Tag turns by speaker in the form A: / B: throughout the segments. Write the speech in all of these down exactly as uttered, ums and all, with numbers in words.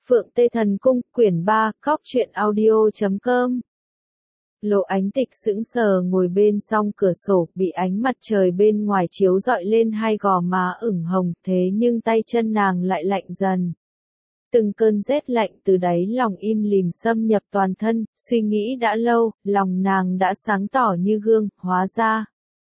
A: Phượng Tê Thần Cung, quyển ba, cóc truyện audio chấm com. Lộ Ánh Tịch sững sờ ngồi bên song cửa sổ, bị ánh mặt trời bên ngoài chiếu rọi lên hai gò má ửng hồng, thế nhưng tay chân nàng lại lạnh dần. Từng cơn rét lạnh từ đáy lòng im lìm xâm nhập toàn thân, suy nghĩ đã lâu, lòng nàng đã sáng tỏ như gương, hóa ra.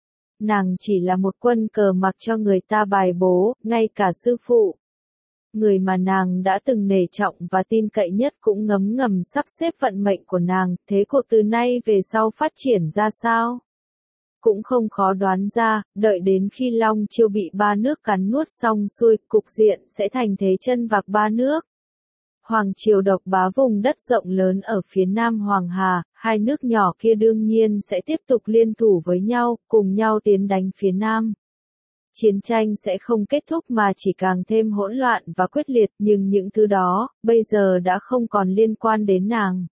A: Nàng chỉ là một quân cờ mặc cho người ta bài bố, ngay cả sư phụ. Người mà nàng đã từng nể trọng và tin cậy nhất cũng ngấm ngầm sắp xếp vận mệnh của nàng, thế cuộc từ nay về sau phát triển ra sao? Cũng không khó đoán ra, đợi đến khi Long Chiêu bị ba nước cắn nuốt xong xuôi, cục diện sẽ thành thế chân vạc ba nước. Hoàng triều độc bá vùng đất rộng lớn ở phía nam Hoàng Hà, hai nước nhỏ kia đương nhiên sẽ tiếp tục liên thủ với nhau, cùng nhau tiến đánh phía nam. Chiến tranh sẽ không kết thúc mà chỉ càng thêm hỗn loạn và quyết liệt, nhưng những thứ đó, bây giờ đã không còn liên quan đến nàng.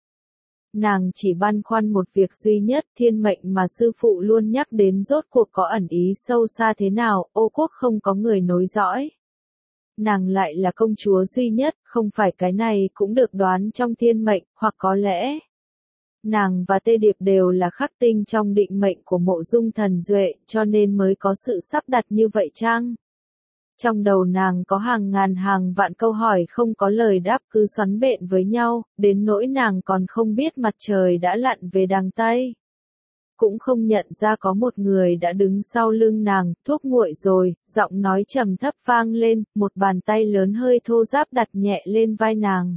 A: Nàng chỉ băn khoăn một việc duy nhất, thiên mệnh mà sư phụ luôn nhắc đến rốt cuộc có ẩn ý sâu xa thế nào, Ô quốc không có người nối dõi. Nàng lại là công chúa duy nhất, không phải cái này cũng được đoán trong thiên mệnh, hoặc có lẽ. Nàng và Tê Điệp đều là khắc tinh trong định mệnh của Mộ Dung Thần Duệ, cho nên mới có sự sắp đặt như vậy chăng? Trong đầu nàng có hàng ngàn hàng vạn câu hỏi không có lời đáp cứ xoắn bện với nhau, đến nỗi nàng còn không biết mặt trời đã lặn về đằng Tây. Cũng không nhận ra có một người đã đứng sau lưng nàng, thuốc nguội rồi, giọng nói trầm thấp vang lên, một bàn tay lớn hơi thô ráp đặt nhẹ lên vai nàng.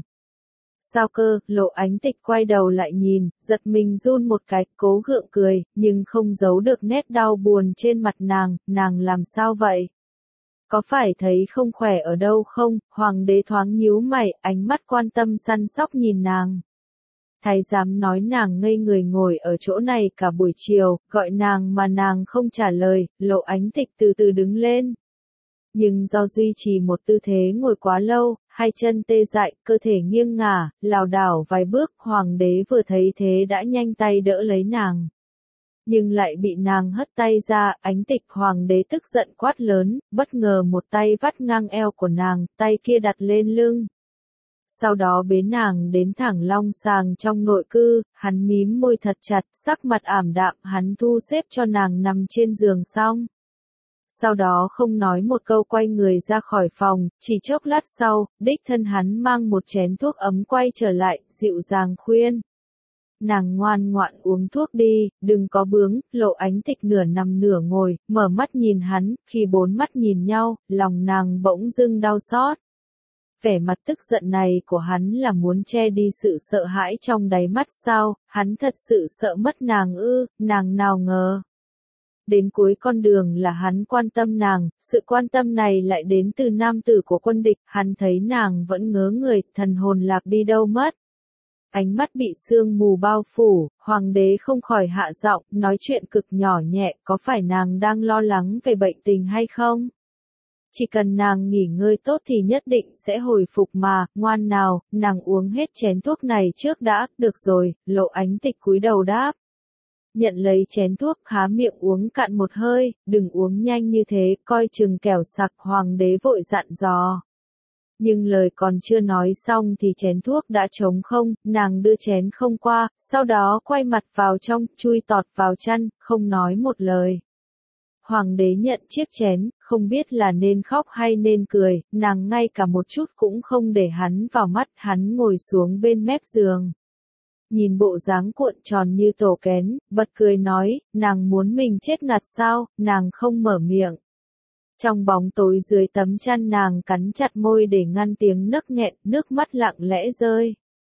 A: Sao cơ, Lộ Ánh Tịch quay đầu lại nhìn, giật mình run một cái, cố gượng cười, nhưng không giấu được nét đau buồn trên mặt nàng, nàng làm sao vậy? Có phải thấy không khỏe ở đâu không? Hoàng đế thoáng nhíu mày, ánh mắt quan tâm săn sóc nhìn nàng. Thái giám nói nàng ngây người ngồi ở chỗ này cả buổi chiều, gọi nàng mà nàng không trả lời, Lộ Ánh Tịch từ từ đứng lên. Nhưng do duy trì một tư thế ngồi quá lâu, hai chân tê dại, cơ thể nghiêng ngả, lảo đảo vài bước, hoàng đế vừa thấy thế đã nhanh tay đỡ lấy nàng. Nhưng lại bị nàng hất tay ra, Ánh Tịch, hoàng đế tức giận quát lớn, bất ngờ một tay vắt ngang eo của nàng, tay kia đặt lên lưng. Sau đó bế nàng đến thẳng long sàng trong nội cư, hắn mím môi thật chặt, sắc mặt ảm đạm, hắn thu xếp cho nàng nằm trên giường xong. Sau đó không nói một câu quay người ra khỏi phòng, chỉ chốc lát sau, đích thân hắn mang một chén thuốc ấm quay trở lại, dịu dàng khuyên. Nàng ngoan ngoãn uống thuốc đi, đừng có bướng, Lộ Ánh Tịch nửa nằm nửa ngồi, mở mắt nhìn hắn, khi bốn mắt nhìn nhau, lòng nàng bỗng dưng đau xót. Vẻ mặt tức giận này của hắn là muốn che đi sự sợ hãi trong đáy mắt sao, hắn thật sự sợ mất nàng ư, nàng nào ngờ. Đến cuối con đường là hắn quan tâm nàng, sự quan tâm này lại đến từ nam tử của quân địch, hắn thấy nàng vẫn ngớ người, thần hồn lạc đi đâu mất. Ánh mắt bị sương mù bao phủ, hoàng đế không khỏi hạ giọng, nói chuyện cực nhỏ nhẹ, có phải nàng đang lo lắng về bệnh tình hay không? Chỉ cần nàng nghỉ ngơi tốt thì nhất định sẽ hồi phục mà, ngoan nào, nàng uống hết chén thuốc này trước đã, được rồi, Lộ Ánh Tịch cúi đầu đáp. Nhận lấy chén thuốc, há miệng uống cạn một hơi, đừng uống nhanh như thế, coi chừng kẻo sặc, hoàng đế vội dặn dò. Nhưng lời còn chưa nói xong thì chén thuốc đã trống không, nàng đưa chén không qua, sau đó quay mặt vào trong, chui tọt vào chăn, không nói một lời. Hoàng đế nhận chiếc chén, không biết là nên khóc hay nên cười, nàng ngay cả một chút cũng không để hắn vào mắt, hắn ngồi xuống bên mép giường. Nhìn bộ dáng cuộn tròn như tổ kén, bật cười nói, nàng muốn mình chết ngạt sao, nàng không mở miệng. Trong bóng tối dưới tấm chăn nàng cắn chặt môi để ngăn tiếng nấc nghẹn, nước mắt lặng lẽ rơi.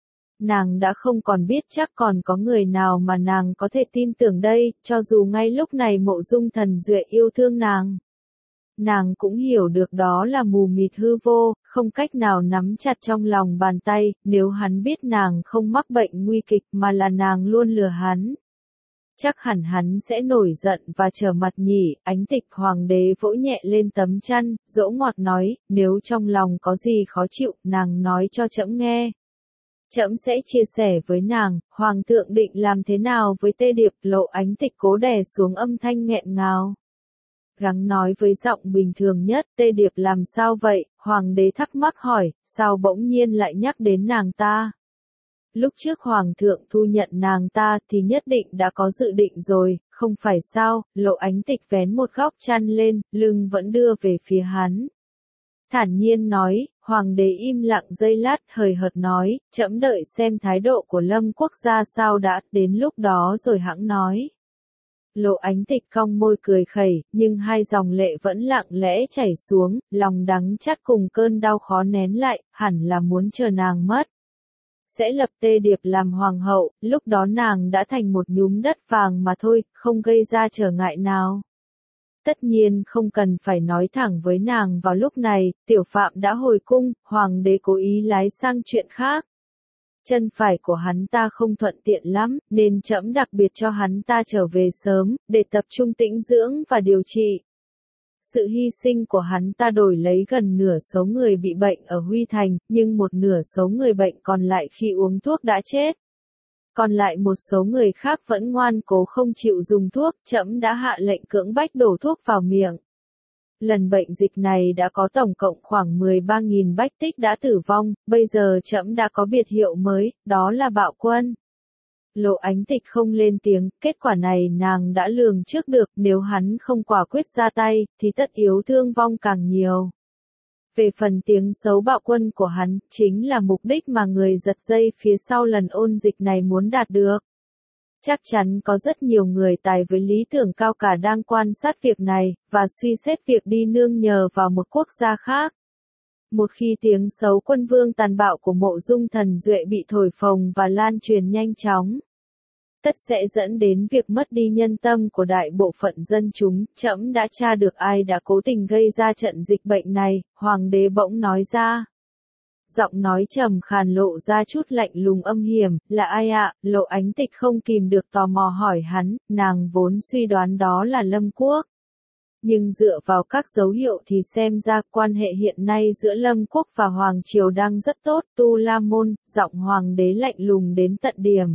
A: Nàng đã không còn biết chắc còn có người nào mà nàng có thể tin tưởng đây, cho dù ngay lúc này Mộ Dung Thần Duệ yêu thương nàng. Nàng cũng hiểu được đó là mù mịt hư vô, không cách nào nắm chặt trong lòng bàn tay, nếu hắn biết nàng không mắc bệnh nguy kịch mà là nàng luôn lừa hắn. Chắc hẳn hắn sẽ nổi giận và trở mặt nhỉ, Ánh Tịch, hoàng đế vỗ nhẹ lên tấm chăn, dỗ ngọt nói, nếu trong lòng có gì khó chịu, nàng nói cho trẫm nghe. Trẫm sẽ chia sẻ với nàng, hoàng thượng định làm thế nào với Tê Điệp, Lộ Ánh Tịch cố đè xuống âm thanh nghẹn ngào. Gắng nói với giọng bình thường nhất, Tê Điệp làm sao vậy, hoàng đế thắc mắc hỏi, sao bỗng nhiên lại nhắc đến nàng ta? Lúc trước hoàng thượng thu nhận nàng ta thì nhất định đã có dự định rồi, không phải sao? Lộ Ánh Tịch vén một góc chăn lên, lưng vẫn đưa về phía hắn. Thản nhiên nói, hoàng đế im lặng giây lát, hời hợt nói, trẫm đợi xem thái độ của Lâm Quốc ra sao đã, đến lúc đó rồi hẵng nói. Lộ Ánh Tịch cong môi cười khẩy, nhưng hai dòng lệ vẫn lặng lẽ chảy xuống, lòng đắng chát cùng cơn đau khó nén lại, hẳn là muốn chờ nàng mất. Sẽ lập Tê Điệp làm hoàng hậu, lúc đó nàng đã thành một nhúm đất vàng mà thôi, không gây ra trở ngại nào. Tất nhiên không cần phải nói thẳng với nàng vào lúc này, tiểu phạm đã hồi cung, hoàng đế cố ý lái sang chuyện khác. Chân phải của hắn ta không thuận tiện lắm, nên trẫm đặc biệt cho hắn ta trở về sớm, để tập trung tĩnh dưỡng và điều trị. Sự hy sinh của hắn ta đổi lấy gần nửa số người bị bệnh ở Huy Thành, nhưng một nửa số người bệnh còn lại khi uống thuốc đã chết. Còn lại một số người khác vẫn ngoan cố không chịu dùng thuốc, trẫm đã hạ lệnh cưỡng bách đổ thuốc vào miệng. Lần bệnh dịch này đã có tổng cộng khoảng mười ba nghìn bách tích đã tử vong, bây giờ trẫm đã có biệt hiệu mới, đó là bạo quân. Lộ Ánh Tịch không lên tiếng, kết quả này nàng đã lường trước được, nếu hắn không quả quyết ra tay, thì tất yếu thương vong càng nhiều. Về phần tiếng xấu bạo quân của hắn, chính là mục đích mà người giật dây phía sau lần ôn dịch này muốn đạt được. Chắc chắn có rất nhiều người tài với lý tưởng cao cả đang quan sát việc này, và suy xét việc đi nương nhờ vào một quốc gia khác. Một khi tiếng xấu quân vương tàn bạo của Mộ Dung Thần Duệ bị thổi phồng và lan truyền nhanh chóng, tất sẽ dẫn đến việc mất đi nhân tâm của đại bộ phận dân chúng. Trẫm đã tra được ai đã cố tình gây ra trận dịch bệnh này, hoàng đế bỗng nói ra. Giọng nói trầm khàn lộ ra chút lạnh lùng âm hiểm, là ai ạ? Lộ Ánh Tịch không kìm được tò mò hỏi hắn, nàng vốn suy đoán đó là Lâm Quốc. Nhưng dựa vào các dấu hiệu thì xem ra quan hệ hiện nay giữa Lâm Quốc và Hoàng Triều đang rất tốt. Tu La Môn, giọng hoàng đế lạnh lùng đến tận điểm.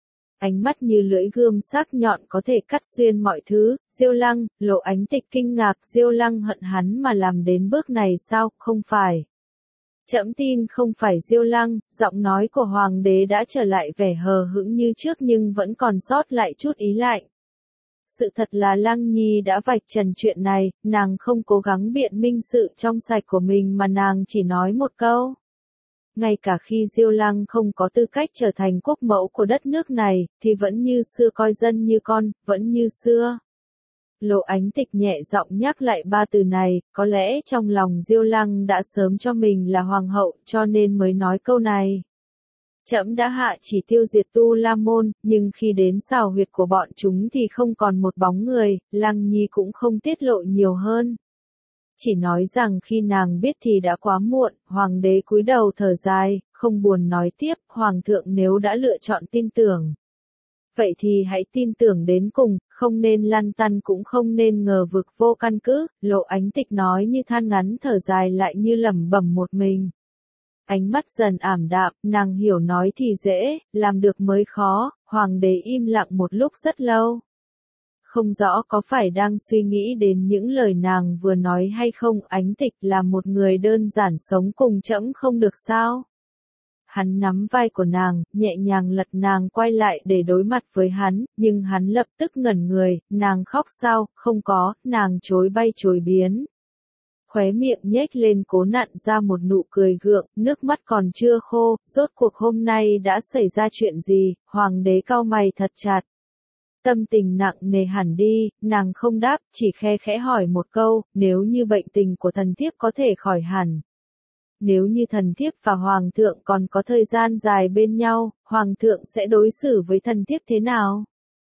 A: Ánh mắt như lưỡi gươm sắc nhọn có thể cắt xuyên mọi thứ. Diêu Lăng, Lộ Ánh Tịch kinh ngạc, Diêu Lăng hận hắn mà làm đến bước này sao? Không phải. Trẫm tin không phải Diêu Lăng. Giọng nói của hoàng đế đã trở lại vẻ hờ hững như trước nhưng vẫn còn sót lại chút ý lạnh. Sự thật là Lăng Nhi đã vạch trần chuyện này, nàng không cố gắng biện minh sự trong sạch của mình mà nàng chỉ nói một câu. Ngay cả khi Diêu Lăng không có tư cách trở thành quốc mẫu của đất nước này, thì vẫn như xưa coi dân như con, vẫn như xưa. Lộ Ánh Tịch nhẹ giọng nhắc lại ba từ này, có lẽ trong lòng Diêu Lăng đã sớm cho mình là hoàng hậu, cho nên mới nói câu này. Trẫm đã hạ chỉ tiêu diệt Tu La Môn, nhưng khi đến xào huyệt của bọn chúng thì không còn một bóng người, Lăng Nhi cũng không tiết lộ nhiều hơn. Chỉ nói rằng khi nàng biết thì đã quá muộn. Hoàng đế cúi đầu thở dài, không buồn nói tiếp, hoàng thượng nếu đã lựa chọn tin tưởng. Vậy thì hãy tin tưởng đến cùng, không nên lăn tăn cũng không nên ngờ vực vô căn cứ. Lộ Ánh Tịch nói như than ngắn thở dài lại như lẩm bẩm một mình. Ánh mắt dần ảm đạm, nàng hiểu nói thì dễ, làm được mới khó. Hoàng đế im lặng một lúc rất lâu. Không rõ có phải đang suy nghĩ đến những lời nàng vừa nói hay không. Ánh Tịch là một người đơn giản sống cùng trẫm không được sao? Hắn nắm vai của nàng, nhẹ nhàng lật nàng quay lại để đối mặt với hắn, nhưng hắn lập tức ngẩn người. Nàng khóc sao? Không có. Nàng chối bay chối biến. Khóe miệng nhếch lên cố nặn ra một nụ cười gượng, nước mắt còn chưa khô. Rốt cuộc hôm nay đã xảy ra chuyện gì? Hoàng đế cau mày thật chặt. Tâm tình nặng nề hẳn đi, nàng không đáp, chỉ khe khẽ hỏi một câu, nếu như bệnh tình của thần thiếp có thể khỏi hẳn. Nếu như thần thiếp và hoàng thượng còn có thời gian dài bên nhau, hoàng thượng sẽ đối xử với thần thiếp thế nào?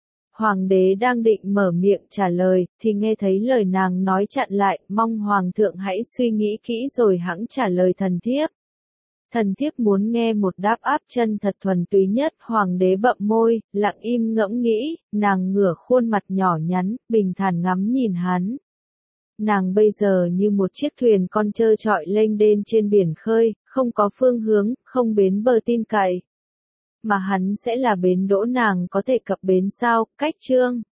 A: Hoàng đế đang định mở miệng trả lời, thì nghe thấy lời nàng nói chặn lại, mong hoàng thượng hãy suy nghĩ kỹ rồi hẵng trả lời thần thiếp. Thần thiếp muốn nghe một đáp áp chân thật thuần túy nhất. Hoàng đế bậm môi, lặng im ngẫm nghĩ, nàng ngửa khuôn mặt nhỏ nhắn, bình thản ngắm nhìn hắn. Nàng bây giờ như một chiếc thuyền con trơ trọi lênh đênh trên biển khơi, không có phương hướng, không bến bờ tin cậy. Mà hắn sẽ là bến đỗ nàng có thể cập bến sao? Cách chương